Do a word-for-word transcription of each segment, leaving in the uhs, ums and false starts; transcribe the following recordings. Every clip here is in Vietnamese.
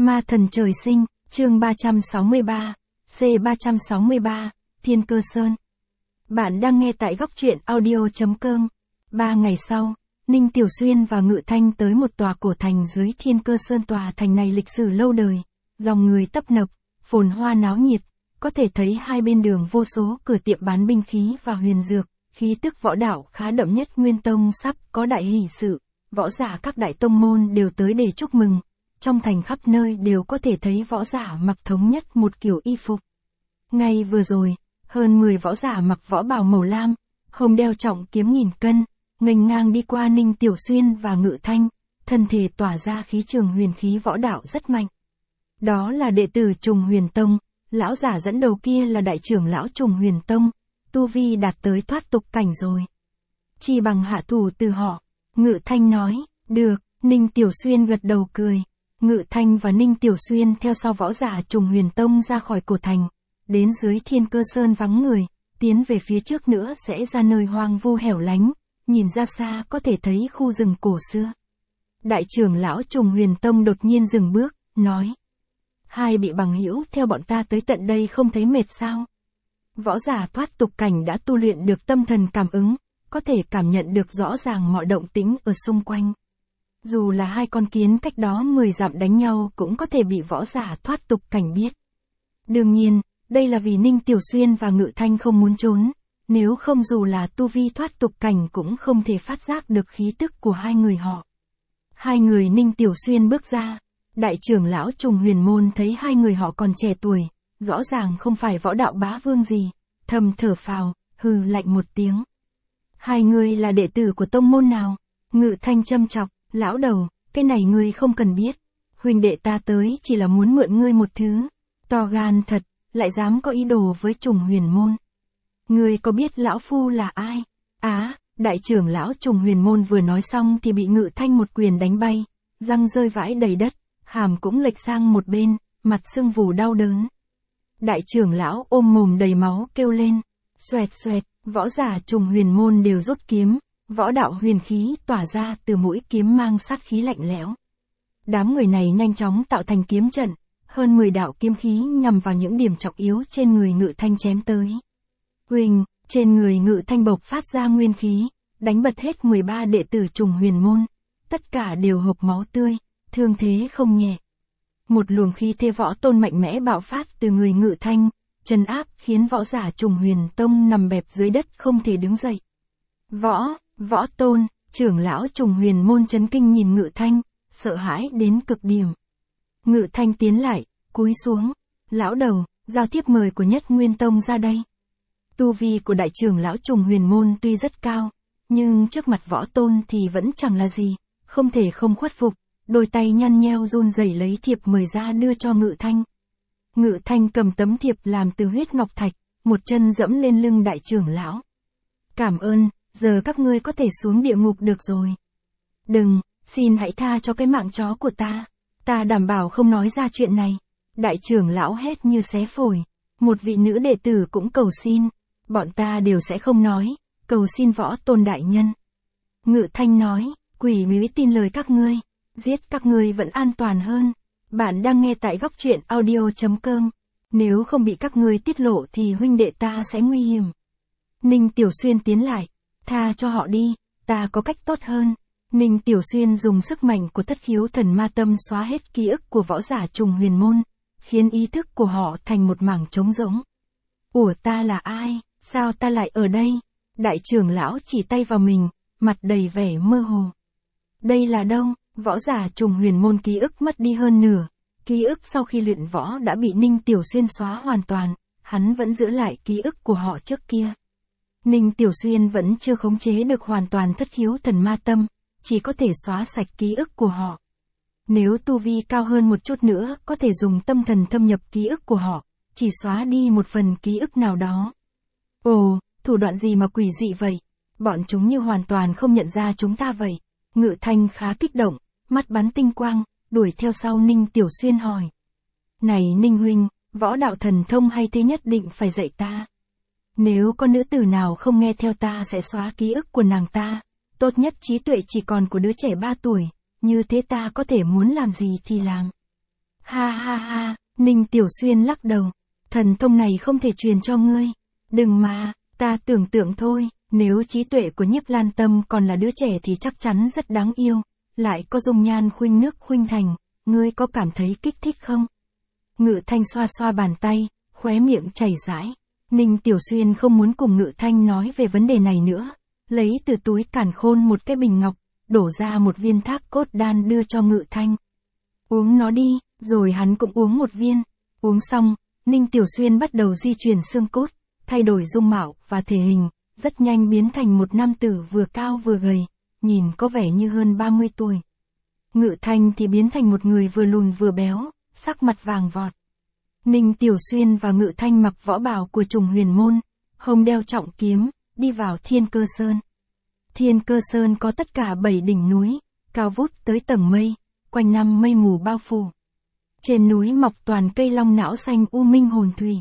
Ma thần trời sinh, chương ba trăm sáu mươi ba, C ba trăm sáu mươi ba, Thiên Cơ Sơn. Bạn đang nghe tại góc truyện audio chấm com. Ba ngày sau, Ninh Tiểu Xuyên và Ngự Thanh tới một tòa cổ thành dưới Thiên Cơ Sơn. Tòa thành này lịch sử lâu đời, dòng người tấp nập, phồn hoa náo nhiệt, có thể thấy hai bên đường vô số cửa tiệm bán binh khí và huyền dược, khí tức võ đạo khá đậm nhất Nguyên Tông sắp có đại hỷ sự, võ giả các đại tông môn đều tới để chúc mừng. Trong thành khắp nơi đều có thể thấy võ giả mặc thống nhất một kiểu y phục. Ngay vừa rồi, hơn mười võ giả mặc võ bào màu lam, hồng đeo trọng kiếm nghìn cân, nghênh ngang đi qua Ninh Tiểu Xuyên và Ngự Thanh, thân thể tỏa ra khí trường huyền khí võ đạo rất mạnh. Đó là đệ tử Trùng Huyền Tông, lão giả dẫn đầu kia là đại trưởng lão Trùng Huyền Tông, tu vi đạt tới thoát tục cảnh rồi. Chỉ bằng hạ thủ từ họ, Ngự Thanh nói, được, Ninh Tiểu Xuyên gật đầu cười. Ngự Thanh và Ninh Tiểu Xuyên theo sau võ giả Trùng Huyền Tông ra khỏi cổ thành, đến dưới Thiên Cơ Sơn vắng người, tiến về phía trước nữa sẽ ra nơi hoang vu hẻo lánh, nhìn ra xa có thể thấy khu rừng cổ xưa. Đại trưởng lão Trùng Huyền Tông đột nhiên dừng bước, nói: Hai bị bằng hữu theo bọn ta tới tận đây không thấy mệt sao? Võ giả thoát tục cảnh đã tu luyện được tâm thần cảm ứng, có thể cảm nhận được rõ ràng mọi động tĩnh ở xung quanh. Dù là hai con kiến cách đó mười dặm đánh nhau cũng có thể bị võ giả thoát tục cảnh biết. Đương nhiên, đây là vì Ninh Tiểu Xuyên và Ngự Thanh không muốn trốn, nếu không dù là tu vi thoát tục cảnh cũng không thể phát giác được khí tức của hai người họ. Hai người Ninh Tiểu Xuyên bước ra, đại trưởng lão Trùng Huyền Môn thấy hai người họ còn trẻ tuổi, rõ ràng không phải võ đạo bá vương gì, thầm thở phào, hừ lạnh một tiếng. Hai người là đệ tử của tông môn nào? Ngự Thanh châm chọc. Lão đầu, cái này ngươi không cần biết. Huynh đệ ta tới chỉ là muốn mượn ngươi một thứ. To gan thật, lại dám có ý đồ với Trùng Huyền Môn. Ngươi có biết lão phu là ai? Á, đại trưởng lão Trùng Huyền Môn vừa nói xong thì bị Ngự Thanh một quyền đánh bay, răng rơi vãi đầy đất, hàm cũng lệch sang một bên, mặt sưng vù đau đớn. Đại trưởng lão ôm mồm đầy máu kêu lên, xoẹt xoẹt, võ giả Trùng Huyền Môn đều rút kiếm. Võ đạo huyền khí tỏa ra từ mũi kiếm mang sát khí lạnh lẽo. Đám người này nhanh chóng tạo thành kiếm trận, hơn mười đạo kiếm khí nhằm vào những điểm trọng yếu trên người Ngự Thanh chém tới. Huỳnh, trên người Ngự Thanh bộc phát ra nguyên khí, đánh bật hết mười ba đệ tử Trùng Huyền Môn, tất cả đều hộc máu tươi, thương thế không nhẹ. Một luồng khí thế võ tôn mạnh mẽ bạo phát từ người Ngự Thanh, trấn áp khiến võ giả Trùng Huyền Tông nằm bẹp dưới đất không thể đứng dậy. Võ, võ tôn, trưởng lão Trùng Huyền Môn chấn kinh nhìn Ngự Thanh, sợ hãi đến cực điểm. Ngự Thanh tiến lại, cúi xuống, lão đầu, giao thiếp mời của Nhất Nguyên Tông ra đây. Tu vi của đại trưởng lão Trùng Huyền Môn tuy rất cao, nhưng trước mặt võ tôn thì vẫn chẳng là gì, không thể không khuất phục, đôi tay nhăn nheo run rẩy lấy thiệp mời ra đưa cho Ngự Thanh. Ngự Thanh cầm tấm thiệp làm từ huyết ngọc thạch, một chân dẫm lên lưng đại trưởng lão. Cảm ơn. Giờ các ngươi có thể xuống địa ngục được rồi. Đừng, xin hãy tha cho cái mạng chó của ta. Ta đảm bảo không nói ra chuyện này. Đại trưởng lão hét như xé phổi. Một vị nữ đệ tử cũng cầu xin. Bọn ta đều sẽ không nói. Cầu xin võ tôn đại nhân. Ngự Thanh nói, quỷ mới tin lời các ngươi. Giết các ngươi vẫn an toàn hơn. Bạn đang nghe tại góc truyện audio chấm com. Nếu không bị các ngươi tiết lộ thì huynh đệ ta sẽ nguy hiểm. Ninh Tiểu Xuyên tiến lại. Tha cho họ đi, ta có cách tốt hơn. Ninh Tiểu Xuyên dùng sức mạnh của thất khiếu thần ma tâm xóa hết ký ức của võ giả Trùng Huyền Môn, khiến ý thức của họ thành một mảng trống rỗng. Ủa ta là ai, sao ta lại ở đây? Đại trưởng lão chỉ tay vào mình, mặt đầy vẻ mơ hồ. Đây là đâu? Võ giả Trùng Huyền Môn ký ức mất đi hơn nửa. Ký ức sau khi luyện võ đã bị Ninh Tiểu Xuyên xóa hoàn toàn, hắn vẫn giữ lại ký ức của họ trước kia. Ninh Tiểu Xuyên vẫn chưa khống chế được hoàn toàn thất khiếu thần ma tâm, chỉ có thể xóa sạch ký ức của họ. Nếu tu vi cao hơn một chút nữa có thể dùng tâm thần thâm nhập ký ức của họ, chỉ xóa đi một phần ký ức nào đó. Ồ, thủ đoạn gì mà quỷ dị vậy? Bọn chúng như hoàn toàn không nhận ra chúng ta vậy. Ngự Thanh khá kích động, mắt bắn tinh quang, đuổi theo sau Ninh Tiểu Xuyên hỏi. Này Ninh huynh, võ đạo thần thông hay thế nhất định phải dạy ta. Nếu có nữ tử nào không nghe theo ta sẽ xóa ký ức của nàng ta, tốt nhất trí tuệ chỉ còn của đứa trẻ ba tuổi, như thế ta có thể muốn làm gì thì làm. Ha Ninh Tiểu Xuyên lắc đầu. Thần thông này không thể truyền cho ngươi. Đừng mà, ta tưởng tượng thôi, nếu trí tuệ của Nhiếp Lan Tâm còn là đứa trẻ thì chắc chắn rất đáng yêu, lại có dung nhan khuynh nước khuynh thành, ngươi có cảm thấy kích thích không? Ngự Thanh xoa xoa bàn tay, khóe miệng chảy rãi. Ninh Tiểu Xuyên không muốn cùng Ngự Thanh nói về vấn đề này nữa, lấy từ túi càn khôn một cái bình ngọc, đổ ra một viên thác cốt đan đưa cho Ngự Thanh. Uống nó đi, rồi hắn cũng uống một viên. Uống xong, Ninh Tiểu Xuyên bắt đầu di chuyển xương cốt, thay đổi dung mạo và thể hình, rất nhanh biến thành một nam tử vừa cao vừa gầy, nhìn có vẻ như hơn ba mươi tuổi. Ngự Thanh thì biến thành một người vừa lùn vừa béo, sắc mặt vàng vọt. Ninh Tiểu Xuyên và Ngự Thanh mặc võ bào của Trùng Huyền Môn, hông đeo trọng kiếm, đi vào Thiên Cơ Sơn. Thiên Cơ Sơn có tất cả bảy đỉnh núi, cao vút tới tầng mây, quanh năm mây mù bao phủ. Trên núi mọc toàn cây long não xanh u minh hồn thủy.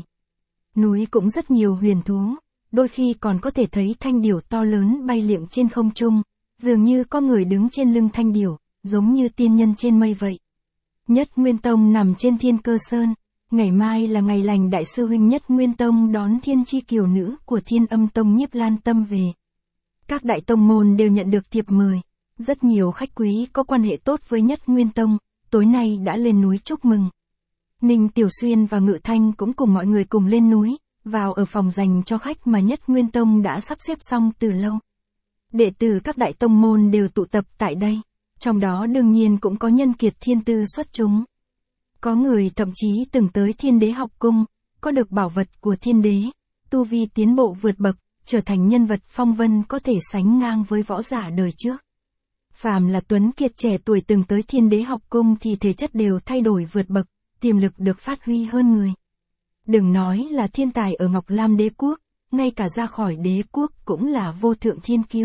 Núi cũng rất nhiều huyền thú, đôi khi còn có thể thấy thanh điểu to lớn bay liệng trên không trung, dường như có người đứng trên lưng thanh điểu, giống như tiên nhân trên mây vậy. Nhất Nguyên Tông nằm trên Thiên Cơ Sơn, ngày mai là ngày lành đại sư huynh Nhất Nguyên Tông đón thiên chi kiều nữ của Thiên Âm Tông Nhiếp Lan Tâm về. Các đại tông môn đều nhận được thiệp mời, rất nhiều khách quý có quan hệ tốt với Nhất Nguyên Tông, tối nay đã lên núi chúc mừng. Ninh Tiểu Xuyên và Ngự Thanh cũng cùng mọi người cùng lên núi, vào ở phòng dành cho khách mà Nhất Nguyên Tông đã sắp xếp xong từ lâu. Đệ tử các đại tông môn đều tụ tập tại đây, trong đó đương nhiên cũng có nhân kiệt thiên tư xuất chúng. Có người thậm chí từng tới Thiên Đế học cung, có được bảo vật của Thiên Đế, tu vi tiến bộ vượt bậc, trở thành nhân vật phong vân có thể sánh ngang với võ giả đời trước. Phàm là tuấn kiệt trẻ tuổi từng tới Thiên Đế học cung thì thể chất đều thay đổi vượt bậc, tiềm lực được phát huy hơn người. Đừng nói là thiên tài ở Ngọc Lam Đế quốc, ngay cả ra khỏi đế quốc cũng là vô thượng thiên kiêu.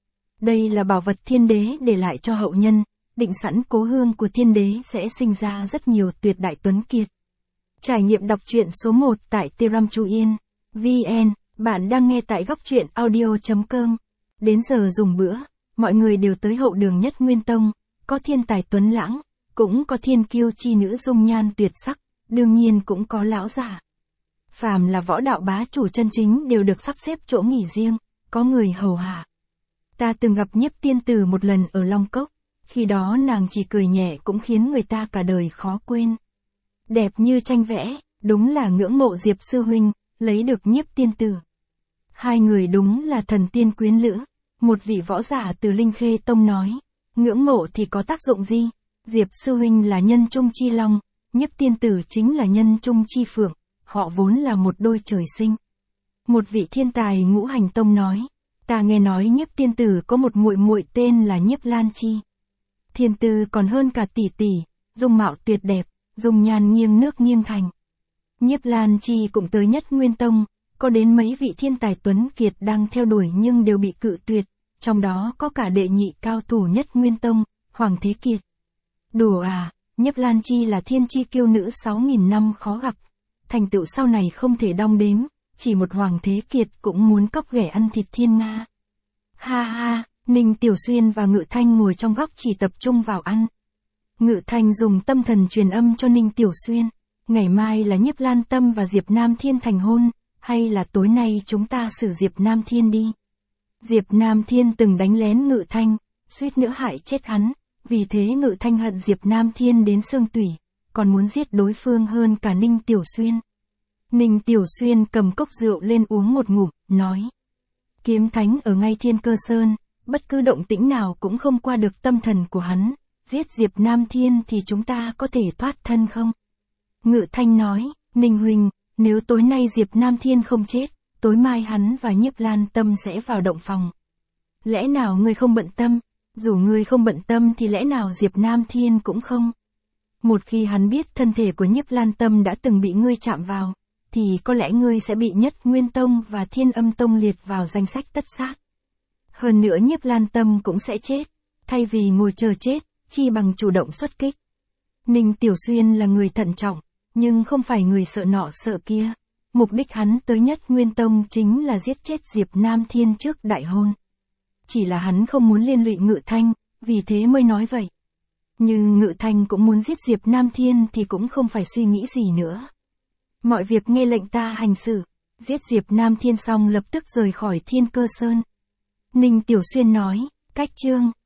Đây là bảo vật Thiên Đế để lại cho hậu nhân, định sẵn cố hương của Thiên Đế sẽ sinh ra rất nhiều tuyệt đại tuấn kiệt. Trải nghiệm đọc truyện số một tại Telegram Chu Yên, vê en, bạn đang nghe tại góc truyện audio chấm com. Đến giờ dùng bữa, mọi người đều tới hậu đường Nhất Nguyên Tông, có thiên tài tuấn lãng, cũng có thiên kiêu chi nữ dung nhan tuyệt sắc, đương nhiên cũng có lão giả. Phàm là võ đạo bá chủ chân chính đều được sắp xếp chỗ nghỉ riêng, có người hầu hạ. Ta từng gặp Nhiếp tiên tử một lần ở Long Cốc, khi đó nàng chỉ cười nhẹ cũng khiến người ta cả đời khó quên. Đẹp như tranh vẽ, đúng là ngưỡng mộ Diệp sư huynh, lấy được Nhiếp tiên tử. Hai người đúng là thần tiên quyến lữ, một vị võ giả từ Linh Khê Tông nói, ngưỡng mộ thì có tác dụng gì? Diệp sư huynh là nhân trung chi long, Nhiếp tiên tử chính là nhân trung chi phượng, họ vốn là một đôi trời sinh. Một vị thiên tài Ngũ Hành Tông nói, ta nghe nói Nhiếp tiên tử có một muội muội tên là Nhiếp Lan Chi. Thiên tư còn hơn cả tỷ tỷ, dung mạo tuyệt đẹp, dung nhan nghiêng nước nghiêng thành. Nhiếp Lan Chi cũng tới Nhất Nguyên Tông, có đến mấy vị thiên tài tuấn kiệt đang theo đuổi nhưng đều bị cự tuyệt, trong đó có cả đệ nhị cao thủ Nhất Nguyên Tông, Hoàng Thế Kiệt. Đùa à, Nhiếp Lan Chi là thiên chi kiêu nữ sáu nghìn năm khó gặp, thành tựu sau này không thể đong đếm, chỉ một Hoàng Thế Kiệt cũng muốn cóc ghẻ ăn thịt thiên nga. Ha ha, Ninh Tiểu Xuyên và Ngự Thanh ngồi trong góc chỉ tập trung vào ăn. Ngự Thanh dùng tâm thần truyền âm cho Ninh Tiểu Xuyên, ngày mai là Nhiếp Lan Tâm và Diệp Nam Thiên thành hôn, hay là tối nay chúng ta xử Diệp Nam Thiên đi. Diệp Nam Thiên từng đánh lén Ngự Thanh, suýt nữa hại chết hắn, vì thế Ngự Thanh hận Diệp Nam Thiên đến xương tủy, còn muốn giết đối phương hơn cả Ninh Tiểu Xuyên. Ninh Tiểu Xuyên cầm cốc rượu lên uống một ngụm, nói. Kiếm thánh ở ngay Thiên Cơ Sơn, bất cứ động tĩnh nào cũng không qua được tâm thần của hắn, giết Diệp Nam Thiên thì chúng ta có thể thoát thân không? Ngự Thanh nói, Ninh huynh, nếu tối nay Diệp Nam Thiên không chết, tối mai hắn và Nhiếp Lan Tâm sẽ vào động phòng. Lẽ nào ngươi không bận tâm? Dù ngươi không bận tâm thì lẽ nào Diệp Nam Thiên cũng không? Một khi hắn biết thân thể của Nhiếp Lan Tâm đã từng bị ngươi chạm vào, thì có lẽ ngươi sẽ bị Nhất Nguyên Tông và Thiên Âm Tông liệt vào danh sách tất sát. Hơn nữa Nhiếp Lan Tâm cũng sẽ chết, thay vì ngồi chờ chết, chi bằng chủ động xuất kích. Ninh Tiểu Xuyên là người thận trọng, nhưng không phải người sợ nọ sợ kia. Mục đích hắn tới Nhất Nguyên Tông chính là giết chết Diệp Nam Thiên trước đại hôn. Chỉ là hắn không muốn liên lụy Ngự Thanh, vì thế mới nói vậy. Như Ngự Thành cũng muốn giết Diệp Nam Thiên thì cũng không phải suy nghĩ gì nữa. Mọi việc nghe lệnh ta hành xử. Giết Diệp Nam Thiên xong lập tức rời khỏi Thiên Cơ Sơn. Ninh Tiểu Xuyên nói, cách chương.